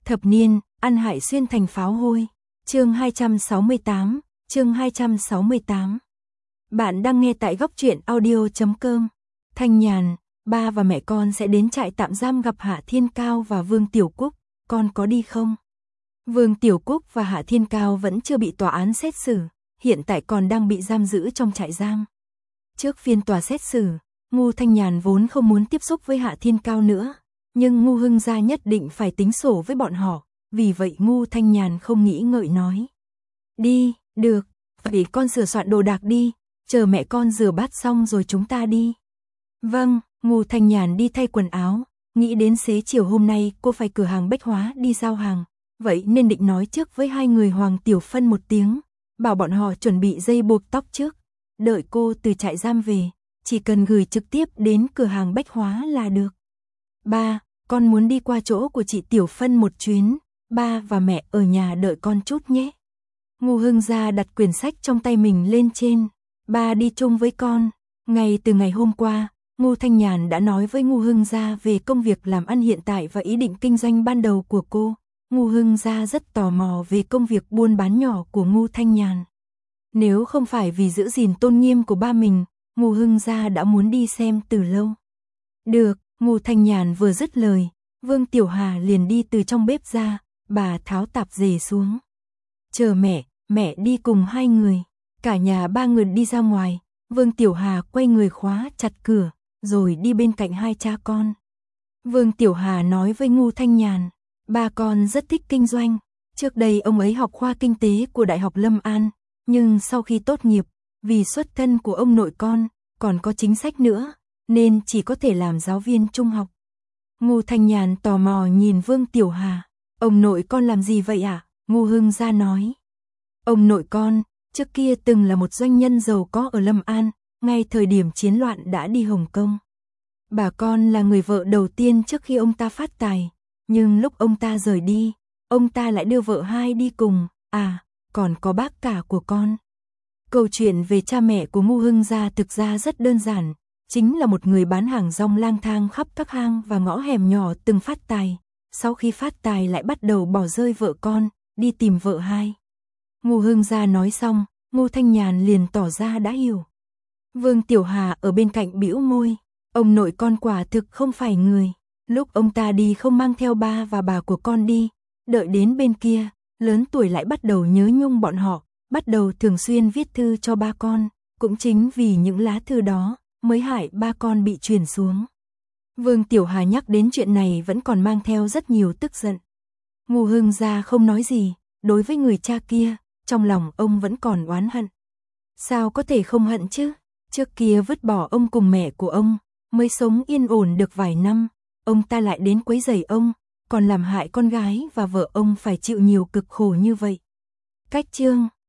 Thập niên, ăn hại xuyên thành pháo hôi. Chương 268, chương 268. Bạn đang nghe tại góc truyện audio.com. Thanh Nhàn, ba và mẹ con sẽ đến trại tạm giam gặp Hạ Thiên Cao và Vương Tiểu Cúc, con có đi không? Vương Tiểu Cúc và Hạ Thiên Cao vẫn chưa bị tòa án xét xử, hiện tại còn đang bị giam giữ trong trại giam. Trước phiên tòa xét xử, Ngô Thanh Nhàn vốn không muốn tiếp xúc với Hạ Thiên Cao nữa, nhưng Ngô Hưng gia nhất định phải tính sổ với bọn họ, vì vậy Ngô Thanh Nhàn không nghĩ ngợi nói. Đi, được, vậy con sửa soạn đồ đạc đi, chờ mẹ con rửa bát xong rồi chúng ta đi. Vâng, Ngô Thanh Nhàn đi thay quần áo, nghĩ đến xế chiều hôm nay cô phải cửa hàng bách hóa đi giao hàng, vậy nên định nói trước với hai người Hoàng Tiểu Phân một tiếng, bảo bọn họ chuẩn bị dây buộc tóc trước, đợi cô từ trại giam về, chỉ cần gửi trực tiếp đến cửa hàng bách hóa là được. Ba, con muốn đi qua chỗ của chị Tiểu Phân một chuyến, ba và mẹ ở nhà đợi con chút nhé. Ngô Hưng gia đặt quyển sách trong tay mình lên trên, ba đi chung với con. Ngay từ ngày hôm qua, Ngô Thanh Nhàn đã nói với Ngô Hưng gia về công việc làm ăn hiện tại và ý định kinh doanh ban đầu của cô. Ngô Hưng gia rất tò mò về công việc buôn bán nhỏ của Ngô Thanh Nhàn. Nếu không phải vì giữ gìn tôn nghiêm của ba mình, Ngô Hưng gia đã muốn đi xem từ lâu. Được, Ngô Thanh Nhàn vừa dứt lời, Vương Tiểu Hà liền đi từ trong bếp ra, bà tháo tạp dề xuống. Chờ mẹ đi cùng hai người. Cả nhà ba người đi ra ngoài, Vương Tiểu Hà quay người khóa chặt cửa, rồi đi bên cạnh hai cha con. Vương Tiểu Hà nói với Ngô Thanh Nhàn, ba con rất thích kinh doanh, trước đây ông ấy học khoa kinh tế của Đại học Lâm An, nhưng sau khi tốt nghiệp, vì xuất thân của ông nội con, còn có chính sách nữa, nên chỉ có thể làm giáo viên trung học. Ngô Thanh Nhàn tò mò nhìn Vương Tiểu Hà, ông nội con làm gì vậy ạ? Ngô Hưng gia nói. Ông nội con, trước kia từng là một doanh nhân giàu có ở Lâm An, ngay thời điểm chiến loạn đã đi Hồng Kông. Bà con là người vợ đầu tiên trước khi ông ta phát tài, nhưng lúc ông ta rời đi, ông ta lại đưa vợ hai đi cùng, còn có bác cả của con. Câu chuyện về cha mẹ của Ngô Hưng gia thực ra rất đơn giản, chính là một người bán hàng rong lang thang khắp các hang và ngõ hẻm nhỏ từng phát tài, sau khi phát tài lại bắt đầu bỏ rơi vợ con, đi tìm vợ hai. Ngô Hưng gia nói xong, Ngô Thanh Nhàn liền tỏ ra đã hiểu. Vương Tiểu Hà ở bên cạnh bĩu môi, ông nội con quả thực không phải người, lúc ông ta đi không mang theo ba và bà của con đi, đợi đến bên kia, lớn tuổi lại bắt đầu nhớ nhung bọn họ, bắt đầu thường xuyên viết thư cho ba con, cũng chính vì những lá thư đó mới hại ba con bị truyền xuống. Vương Tiểu Hà nhắc đến chuyện này vẫn còn mang theo rất nhiều tức giận. Ngô Hưng gia không nói gì, đối với người cha kia, trong lòng ông vẫn còn oán hận. Sao có thể không hận chứ? Trước kia vứt bỏ ông cùng mẹ của ông, mới sống yên ổn được vài năm, ông ta lại đến quấy rầy ông, còn làm hại con gái và vợ ông phải chịu nhiều cực khổ như vậy. Cách chương